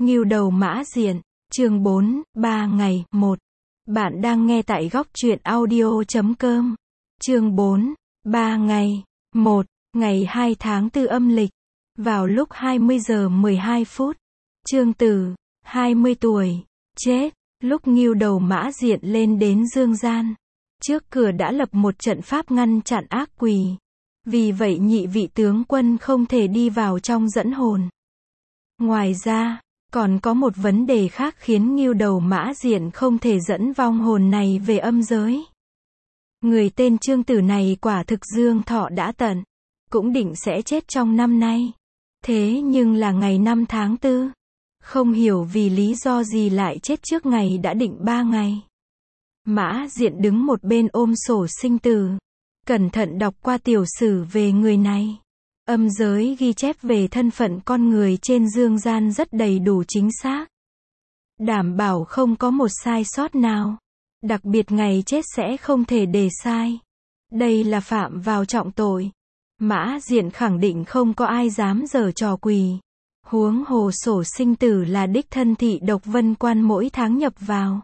Ngưu đầu mã diện, chương 4, 3 ngày, 1. Bạn đang nghe tại góc truyện audio.com. Chương 4, 3 ngày, 1. Ngày 2 tháng 4 âm lịch. Vào lúc 20 giờ 12 phút. Trương Tử, 20 tuổi, chết. Lúc Ngưu đầu mã diện lên đến Dương Gian. Trước cửa đã lập một trận pháp ngăn chặn ác quỷ. Vì vậy nhị vị tướng quân không thể đi vào trong dẫn hồn. Ngoài ra, còn có một vấn đề khác khiến Ngưu đầu mã diện không thể dẫn vong hồn này về âm giới. Người tên Trương Tử này quả thực dương thọ đã tận, cũng định sẽ chết trong năm nay. Thế nhưng là ngày 5 tháng 4. Không hiểu vì lý do gì lại chết trước ngày đã định 3 ngày. Mã diện đứng một bên ôm sổ sinh tử. Cẩn thận đọc qua tiểu sử về người này. Âm giới ghi chép về thân phận con người trên dương gian rất đầy đủ chính xác. Đảm bảo không có một sai sót nào. Đặc biệt ngày chết sẽ không thể để sai. Đây là phạm vào trọng tội. Mã diện khẳng định không có ai dám giở trò quỷ. Huống hồ sổ sinh tử là đích thân thị độc vân quan mỗi tháng nhập vào.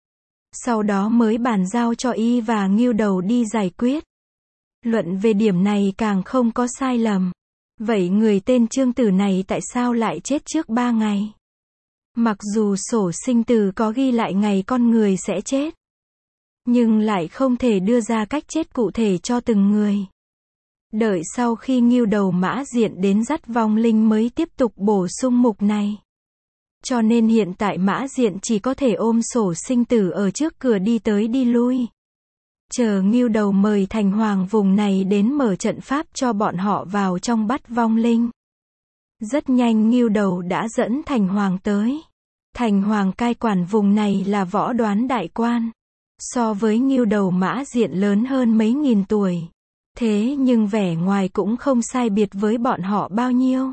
Sau đó mới bàn giao cho y và Ngưu đầu đi giải quyết. Luận về điểm này càng không có sai lầm. Vậy người tên Trương Tử này tại sao lại chết trước 3 ngày? Mặc dù sổ sinh tử có ghi lại ngày con người sẽ chết, nhưng lại không thể đưa ra cách chết cụ thể cho từng người. Đợi sau khi Ngưu đầu mã diện đến dắt vong linh mới tiếp tục bổ sung mục này. Cho nên hiện tại mã diện chỉ có thể ôm sổ sinh tử ở trước cửa đi tới đi lui. Chờ Ngưu đầu mời thành hoàng vùng này đến mở trận pháp cho bọn họ vào trong bắt vong linh. Rất nhanh Ngưu đầu đã dẫn thành hoàng tới. Thành hoàng cai quản vùng này là Võ Đoán đại quan. So với Ngưu đầu mã diện lớn hơn mấy nghìn tuổi. Thế nhưng vẻ ngoài cũng không sai biệt với bọn họ bao nhiêu.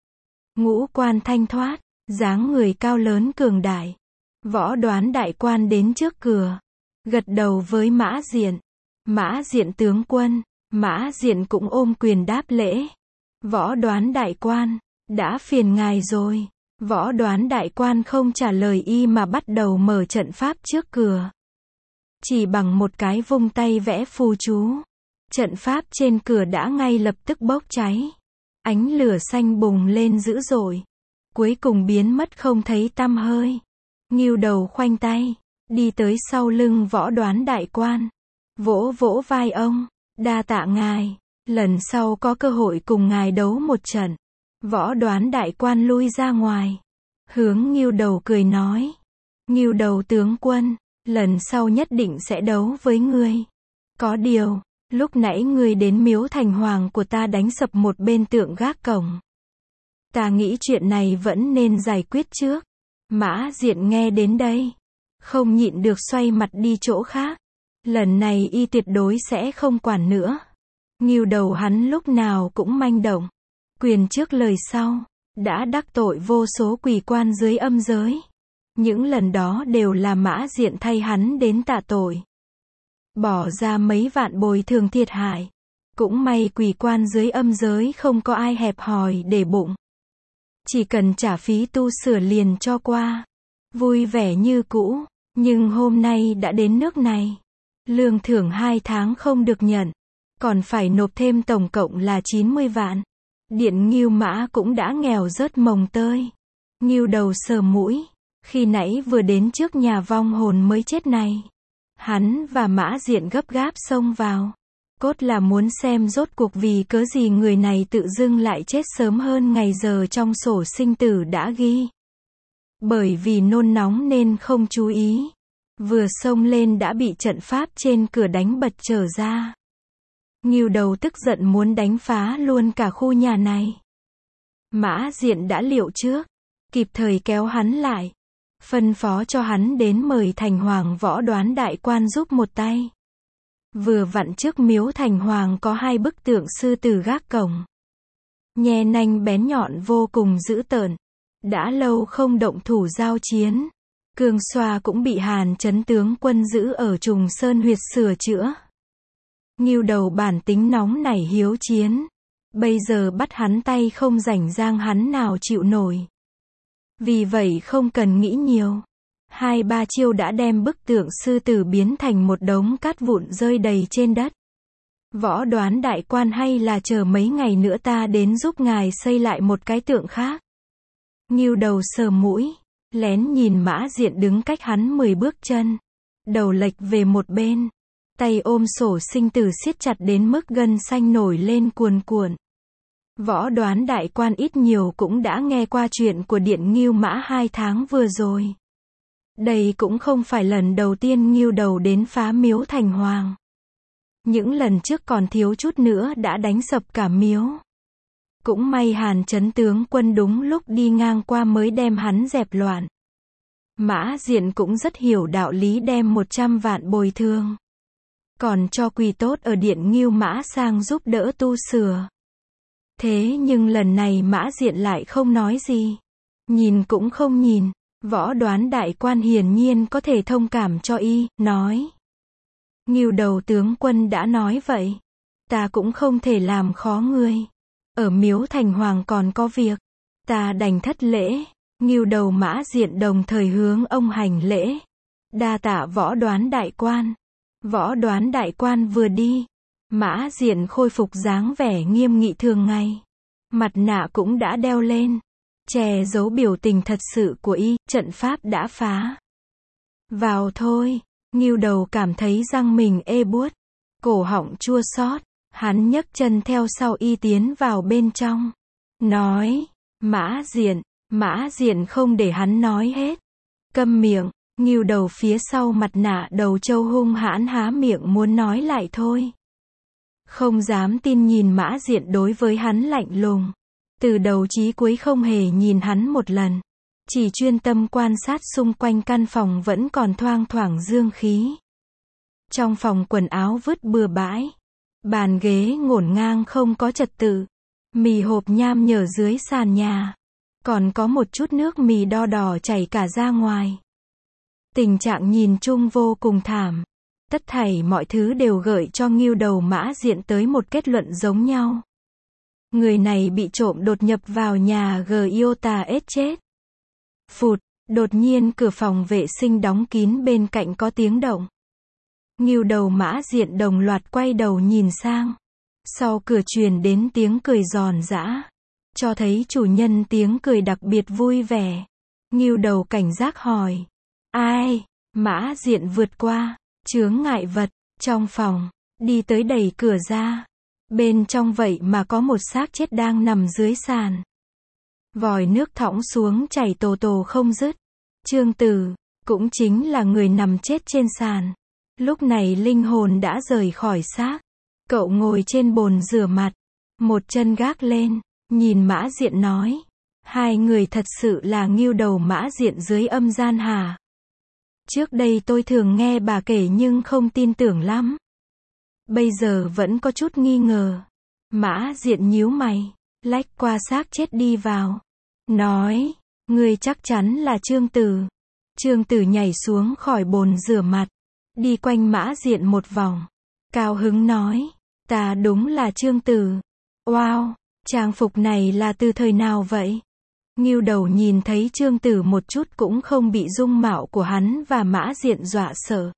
Ngũ quan thanh thoát, dáng người cao lớn cường đại. Võ Đoán đại quan đến trước cửa. Gật đầu với mã diện. Mã diện tướng quân. Mã diện cũng ôm quyền đáp lễ. Võ Đoán đại quan, đã phiền ngài rồi. Võ Đoán đại quan không trả lời y mà bắt đầu mở trận pháp trước cửa. Chỉ bằng một cái vung tay vẽ phù chú. Trận pháp trên cửa đã ngay lập tức bốc cháy. Ánh lửa xanh bùng lên dữ dội. Cuối cùng biến mất không thấy tăm hơi. Ngưu đầu khoanh tay. Đi tới sau lưng Võ Đoán đại quan. Vỗ vỗ vai ông. Đa tạ ngài. Lần sau có cơ hội cùng ngài đấu một trận. Võ Đoán đại quan lui ra ngoài. Hướng Ngưu đầu cười nói. Ngưu đầu tướng quân. Lần sau nhất định sẽ đấu với ngươi. Có điều, lúc nãy ngươi đến miếu thành hoàng của ta đánh sập một bên tượng gác cổng. Ta nghĩ chuyện này vẫn nên giải quyết trước. Mã diện nghe đến đây. Không nhịn được xoay mặt đi chỗ khác. Lần này y tuyệt đối sẽ không quản nữa. Ngưu đầu hắn lúc nào cũng manh động. Quyền trước lời sau. Đã đắc tội vô số quỷ quan dưới âm giới. Những lần đó đều là mã diện thay hắn đến tạ tội. Bỏ ra mấy vạn bồi thường thiệt hại. Cũng may quỷ quan dưới âm giới không có ai hẹp hòi để bụng. Chỉ cần trả phí tu sửa liền cho qua. Vui vẻ như cũ. Nhưng hôm nay đã đến nước này. Lương thưởng 2 tháng không được nhận. Còn phải nộp thêm tổng cộng là 90 vạn. Điện Ngưu mã cũng đã nghèo rớt mồng tơi. Ngưu đầu sờ mũi. Khi nãy vừa đến trước nhà vong hồn mới chết này. Hắn và mã diện gấp gáp xông vào. Cốt là muốn xem rốt cuộc vì cớ gì người này tự dưng lại chết sớm hơn ngày giờ trong sổ sinh tử đã ghi. Bởi vì nôn nóng nên không chú ý. Vừa xông lên đã bị trận pháp trên cửa đánh bật trở ra. Ngưu đầu tức giận muốn đánh phá luôn cả khu nhà này. Mã diện đã liệu trước. Kịp thời kéo hắn lại. Phân phó cho hắn đến mời thành hoàng Võ Đoán đại quan giúp một tay. Vừa vặn trước miếu thành hoàng có 2 bức tượng sư tử gác cổng. Nhe nanh bén nhọn vô cùng dữ tợn. Đã lâu không động thủ giao chiến. Cương Xoa cũng bị Hàn Chấn tướng quân giữ ở Trùng Sơn huyệt sửa chữa. Ngưu đầu bản tính nóng nảy hiếu chiến. Bây giờ bắt hắn tay không rảnh rang hắn nào chịu nổi. Vì vậy không cần nghĩ nhiều. 2-3 chiêu đã đem bức tượng sư tử biến thành một đống cát vụn rơi đầy trên đất. Võ Đoán đại quan, hay là chờ mấy ngày nữa ta đến giúp ngài xây lại một cái tượng khác. Ngưu Đầu sờ mũi, lén nhìn Mã Diện đứng cách hắn 10 bước chân. Đầu lệch về một bên, tay ôm sổ sinh tử siết chặt đến mức gân xanh nổi lên cuồn cuộn. Võ Đoán đại quan ít nhiều cũng đã nghe qua chuyện của Điện Ngưu Mã 2 tháng vừa rồi. Đây cũng không phải lần đầu tiên Ngưu Đầu đến phá miếu thành hoàng. Những lần trước còn thiếu chút nữa đã đánh sập cả miếu. Cũng may Hàn Chấn tướng quân đúng lúc đi ngang qua mới đem hắn dẹp loạn. Mã Diện cũng rất hiểu đạo lý, đem 100 vạn bồi thường. Còn cho quỳ tốt ở Điện Ngưu Mã sang giúp đỡ tu sửa. Thế nhưng lần này Mã Diện lại không nói gì. Nhìn cũng không nhìn. Võ Đoán đại quan hiển nhiên có thể thông cảm cho y, nói. Ngưu Đầu tướng quân đã nói vậy. Ta cũng không thể làm khó ngươi. Ở miếu thành hoàng còn có việc. Ta đành thất lễ. Ngưu Đầu Mã Diện đồng thời hướng ông hành lễ. Đa tạ Võ Đoán đại quan. Võ Đoán đại quan vừa đi. Mã Diện khôi phục dáng vẻ nghiêm nghị thường ngày. Mặt nạ cũng đã đeo lên. Che giấu biểu tình thật sự của y, trận pháp đã phá. Vào thôi. Ngưu Đầu cảm thấy răng mình ê buốt. Cổ họng chua xót. Hắn nhấc chân theo sau y tiến vào bên trong. Nói. Mã Diện không để hắn nói hết. Câm miệng. Ngưu Đầu phía sau mặt nạ đầu trâu hung hãn há miệng muốn nói lại thôi. Không dám tin nhìn Mã Diện đối với hắn lạnh lùng. Từ đầu chí cuối không hề nhìn hắn một lần. Chỉ chuyên tâm quan sát xung quanh căn phòng vẫn còn thoang thoảng dương khí. Trong phòng quần áo vứt bừa bãi. Bàn ghế ngổn ngang không có trật tự. Mì hộp nham nhở dưới sàn nhà. Còn có một chút nước mì đo đỏ chảy cả ra ngoài. Tình trạng nhìn chung vô cùng thảm. Tất thảy mọi thứ đều gợi cho Ngưu Đầu Mã Diện tới một kết luận giống nhau. Người này bị trộm đột nhập vào nhà Giota ết chết. Phụt, đột nhiên cửa phòng vệ sinh đóng kín bên cạnh có tiếng động. Ngưu Đầu Mã Diện đồng loạt quay đầu nhìn sang. Sau cửa truyền đến tiếng cười giòn giã. Cho thấy chủ nhân tiếng cười đặc biệt vui vẻ. Ngưu Đầu cảnh giác hỏi. Ai? Mã Diện vượt qua chướng ngại vật trong phòng, đi tới đẩy cửa ra. Bên trong vậy mà có một xác chết đang nằm dưới sàn. Vòi nước thõng xuống chảy tồ tồ không dứt. Trương Tử, cũng chính là người nằm chết trên sàn. Lúc này linh hồn đã rời khỏi xác. Cậu ngồi trên bồn rửa mặt. Một chân gác lên, nhìn Mã Diện nói. Hai người thật sự là Ngưu Đầu Mã Diện dưới âm gian hả? Trước đây tôi thường nghe bà kể nhưng không tin tưởng lắm. Bây giờ vẫn có chút nghi ngờ. Mã Diện nhíu mày, lách qua xác chết đi vào. Nói, ngươi chắc chắn là Trương Tử. Trương Tử nhảy xuống khỏi bồn rửa mặt. Đi quanh Mã Diện một vòng. Cao hứng nói, ta đúng là Trương Tử. Wow, trang phục này là từ thời nào vậy? Ngưu Đầu nhìn thấy Trương Tử một chút cũng không bị dung mạo của hắn và Mã Diện dọa sợ.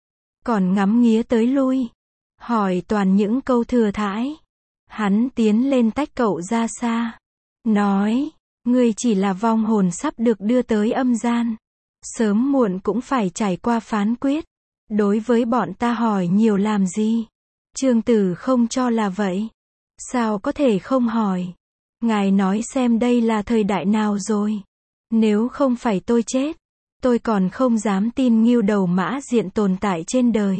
Còn ngắm nghía tới lui. Hỏi toàn những câu thừa thãi. Hắn tiến lên tách cậu ra xa. Nói, ngươi chỉ là vong hồn sắp được đưa tới âm gian. Sớm muộn cũng phải trải qua phán quyết. Đối với bọn ta hỏi nhiều làm gì? Trương Tử không cho là vậy. Sao có thể không hỏi? Ngài nói xem đây là thời đại nào rồi? Nếu không phải tôi chết, tôi còn không dám tin Ngưu Đầu Mã Diện tồn tại trên đời.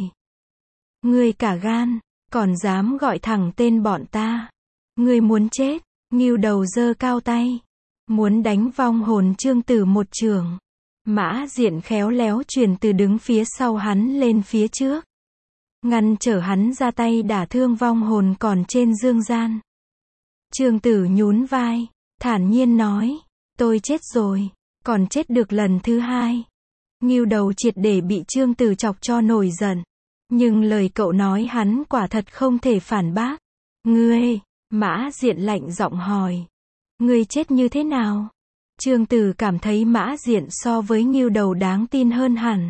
Ngươi cả gan, còn dám gọi thẳng tên bọn ta. Ngươi muốn chết? Ngưu Đầu giơ cao tay, muốn đánh vong hồn Trương Tử một chưởng. Mã Diện khéo léo chuyển từ đứng phía sau hắn lên phía trước. Ngăn trở hắn ra tay đả thương vong hồn còn trên dương gian. Trương Tử nhún vai, thản nhiên nói, tôi chết rồi, còn chết được lần thứ hai. Ngưu Đầu triệt để bị Trương Tử chọc cho nổi giận. Nhưng lời cậu nói hắn quả thật không thể phản bác. Ngươi, Mã Diện lạnh giọng hỏi. Ngươi chết như thế nào? Trương Tử cảm thấy Mã Diện so với Ngưu Đầu đáng tin hơn hẳn.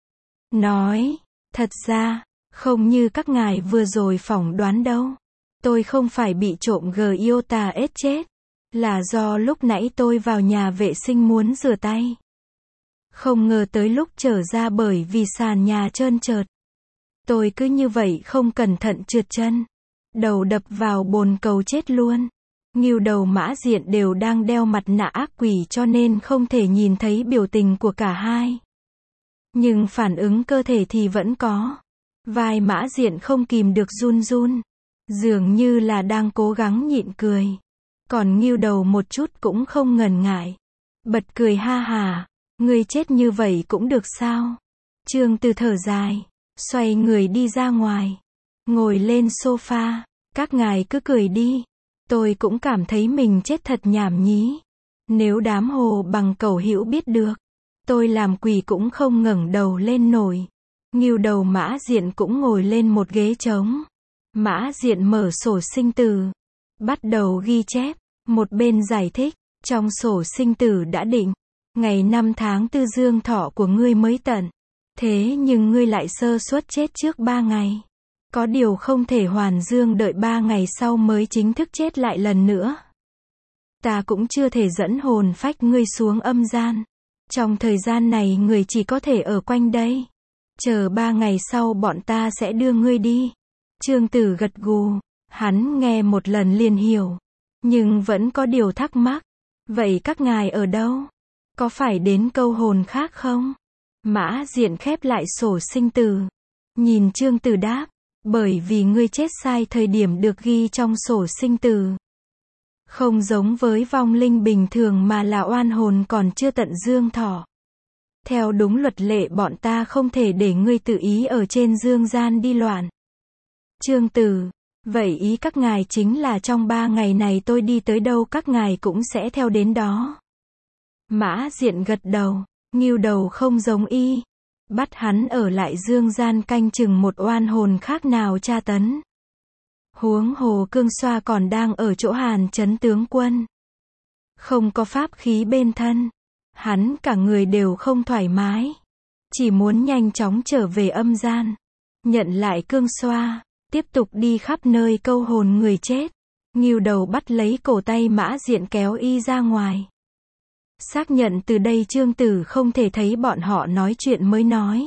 Nói, thật ra, không như các ngài vừa rồi phỏng đoán đâu. Tôi không phải bị trộm Iota ết chết. Là do lúc nãy tôi vào nhà vệ sinh muốn rửa tay. Không ngờ tới lúc trở ra bởi vì sàn nhà trơn trượt. Tôi cứ như vậy không cẩn thận trượt chân. Đầu đập vào bồn cầu chết luôn. Ngưu Đầu Mã Diện đều đang đeo mặt nạ ác quỷ cho nên không thể nhìn thấy biểu tình của cả hai. Nhưng phản ứng cơ thể thì vẫn có. Vai Mã Diện không kìm được run run. Dường như là đang cố gắng nhịn cười. Còn Ngưu Đầu một chút cũng không ngần ngại. Bật cười ha hà. Ngươi chết như vậy cũng được sao? Trương Tử thở dài. Xoay người đi ra ngoài. Ngồi lên sofa. Các ngài cứ cười đi. Tôi cũng cảm thấy mình chết thật nhảm nhí. Nếu đám Hồ Bằng Cẩu Hữu biết được. Tôi làm quỷ cũng không ngẩng đầu lên nổi. Ngưu Đầu Mã Diện cũng ngồi lên một ghế trống. Mã Diện mở sổ sinh tử. Bắt đầu ghi chép. Một bên giải thích. Trong sổ sinh tử đã định. Ngày 5 tháng 4 dương thọ của ngươi mới tận. Thế nhưng ngươi lại sơ suất chết trước 3 ngày. Có điều không thể hoàn dương đợi 3 ngày sau mới chính thức chết lại lần nữa. Ta cũng chưa thể dẫn hồn phách ngươi xuống âm gian. Trong thời gian này người chỉ có thể ở quanh đây. Chờ 3 ngày sau bọn ta sẽ đưa ngươi đi. Trương Tử gật gù. Hắn nghe một lần liền hiểu. Nhưng vẫn có điều thắc mắc. Vậy các ngài ở đâu? Có phải đến câu hồn khác không? Mã Diện khép lại sổ sinh tử. Nhìn Trương Tử đáp. Bởi vì ngươi chết sai thời điểm được ghi trong sổ sinh tử. Không giống với vong linh bình thường mà là oan hồn còn chưa tận dương thọ. Theo đúng luật lệ bọn ta không thể để ngươi tự ý ở trên dương gian đi loạn. Trương Tử. Vậy ý các ngài chính là trong 3 ngày này tôi đi tới đâu các ngài cũng sẽ theo đến đó. Mã Diện gật đầu. Ngưu Đầu không giống y. Bắt hắn ở lại dương gian canh chừng một oan hồn khác nào tra tấn. Huống hồ Cương Xoa còn đang ở chỗ Hàn Chấn tướng quân. Không có pháp khí bên thân. Hắn cả người đều không thoải mái. Chỉ muốn nhanh chóng trở về âm gian. Nhận lại Cương Xoa. Tiếp tục đi khắp nơi câu hồn người chết. Ngưu Đầu bắt lấy cổ tay Mã Diện kéo y ra ngoài. Xác nhận từ đây Trương Tử không thể thấy bọn họ nói chuyện mới nói.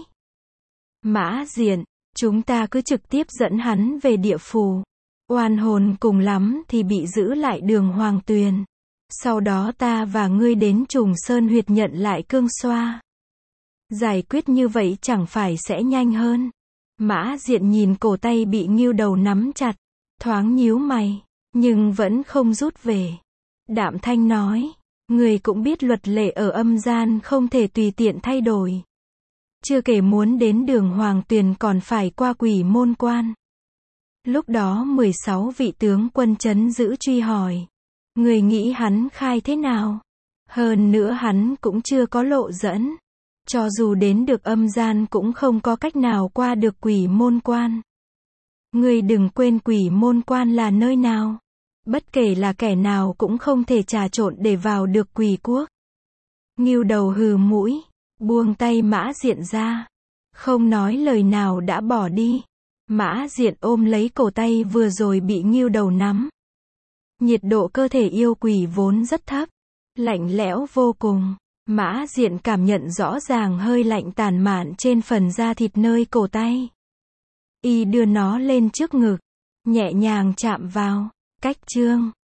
Mã Diện, chúng ta cứ trực tiếp dẫn hắn về địa phủ. Oan hồn cùng lắm thì bị giữ lại đường Hoàng Tuyền. Sau đó ta và ngươi đến Trùng Sơn Huyệt nhận lại Cương Xoa. Giải quyết như vậy chẳng phải sẽ nhanh hơn. Mã Diện nhìn cổ tay bị Ngưu Đầu nắm chặt. Thoáng nhíu mày. Nhưng vẫn không rút về. Đạm thanh nói. Người cũng biết luật lệ ở âm gian không thể tùy tiện thay đổi. Chưa kể muốn đến đường Hoàng Tuyền còn phải qua Quỷ Môn Quan. Lúc đó 16 vị tướng quân trấn giữ truy hỏi. Người nghĩ hắn khai thế nào? Hơn nữa hắn cũng chưa có lộ dẫn. Cho dù đến được âm gian cũng không có cách nào qua được Quỷ Môn Quan. Người đừng quên Quỷ Môn Quan là nơi nào. Bất kể là kẻ nào cũng không thể trà trộn để vào được Quỷ Quốc. Ngưu Đầu hừ mũi, buông tay Mã Diện ra. Không nói lời nào đã bỏ đi. Mã Diện ôm lấy cổ tay vừa rồi bị Ngưu Đầu nắm. Nhiệt độ cơ thể yêu quỷ vốn rất thấp. Lạnh lẽo vô cùng. Mã Diện cảm nhận rõ ràng hơi lạnh tàn mạn trên phần da thịt nơi cổ tay. Y đưa nó lên trước ngực. Nhẹ nhàng chạm vào. Cách chương